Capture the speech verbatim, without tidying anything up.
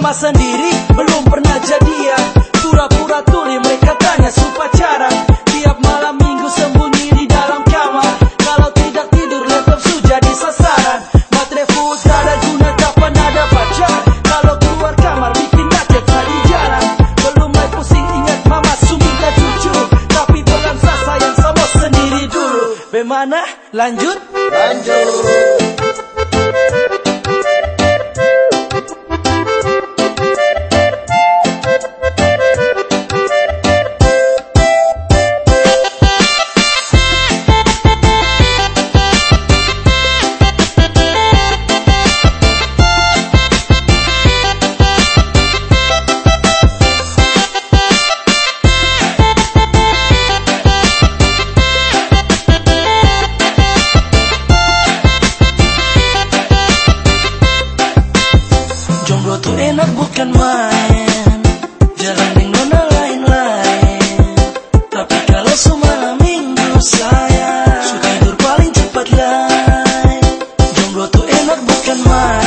Mama sendiri belum pernah jadian, pura-pura tuli mereka tanya su pacaran. Tiap malam minggu sembunyi di dalam kamar, kalau tidak tidur laptop su jadi sasaran. Matre full ada guna kapan ada pacar, kalau keluar kamar bikin macet di jalan. Belum mulai pusing ingat mama su minta cucu, tapi pelan sayang sama sendiri dulu. Bagaimana? Lanjut? Lanjut. Jomblo tuh enak bukan main, jarang deng nona lain-lain. Tapi kalau semalam minggu saya su tidur paling cepat lah. Jomblo tuh enak bukan main.